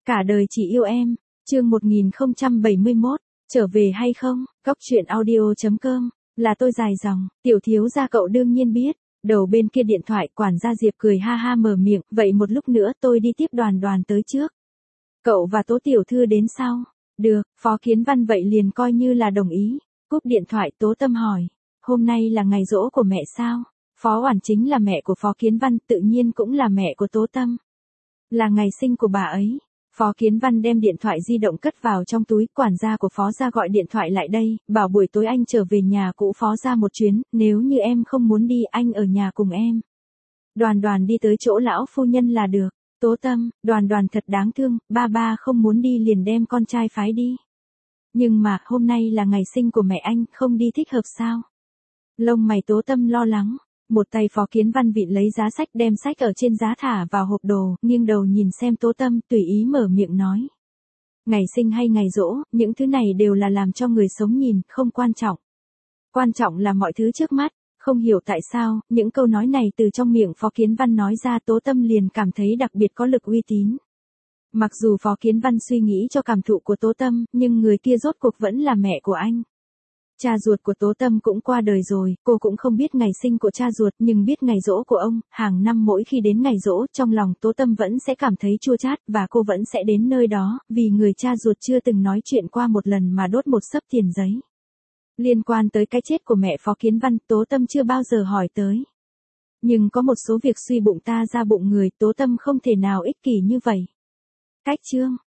Cả đời chỉ yêu em, chương 1071, trở về hay không, Góc Chuyện Audio.com, là tôi dài dòng, tiểu thiếu gia cậu đương nhiên biết. Đầu bên kia điện thoại quản gia Diệp cười ha ha mở miệng, vậy một lúc nữa tôi đi tiếp Đoàn Đoàn tới trước. Cậu và Tố tiểu thư đến sau. Được, Phó Kiến Văn vậy liền coi như là đồng ý. Cúp điện thoại Tố Tâm hỏi, hôm nay là ngày giỗ của mẹ sao? Phó Oản chính là mẹ của Phó Kiến Văn, tự nhiên cũng là mẹ của Tố Tâm. Là ngày sinh của bà ấy. Phó Kiến Văn đem điện thoại di động cất vào trong túi, quản gia của Phó gia gọi điện thoại lại đây, bảo buổi tối anh trở về nhà cũ Phó gia một chuyến, nếu như em không muốn đi anh ở nhà cùng em. Đoàn Đoàn đi tới chỗ lão phu nhân là được. Tố Tâm, Đoàn Đoàn thật đáng thương, ba không muốn đi liền đem con trai phái đi. Nhưng mà, hôm nay là ngày sinh của mẹ anh, không đi thích hợp sao? Lông mày Tố Tâm lo lắng. Một tay Phó Kiến Văn vịn lấy giá sách đem sách ở trên giá thả vào hộp đồ, nghiêng đầu nhìn xem Tố Tâm, tùy ý mở miệng nói. Ngày sinh hay ngày giỗ, những thứ này đều là làm cho người sống nhìn, không quan trọng. Quan trọng là mọi thứ trước mắt. Không hiểu tại sao, những câu nói này từ trong miệng Phó Kiến Văn nói ra Tố Tâm liền cảm thấy đặc biệt có lực uy tín. Mặc dù Phó Kiến Văn suy nghĩ cho cảm thụ của Tố Tâm, nhưng người kia rốt cuộc vẫn là mẹ của anh. Cha ruột của Tố Tâm cũng qua đời rồi, cô cũng không biết ngày sinh của cha ruột nhưng biết ngày giỗ của ông, hàng năm mỗi khi đến ngày giỗ trong lòng Tố Tâm vẫn sẽ cảm thấy chua chát và cô vẫn sẽ đến nơi đó, vì người cha ruột chưa từng nói chuyện qua một lần mà đốt một xấp tiền giấy. Liên quan tới cái chết của mẹ Phó Kiến Văn, Tố Tâm chưa bao giờ hỏi tới. Nhưng có một số việc suy bụng ta ra bụng người, Tố Tâm không thể nào ích kỷ như vậy. Cách chương,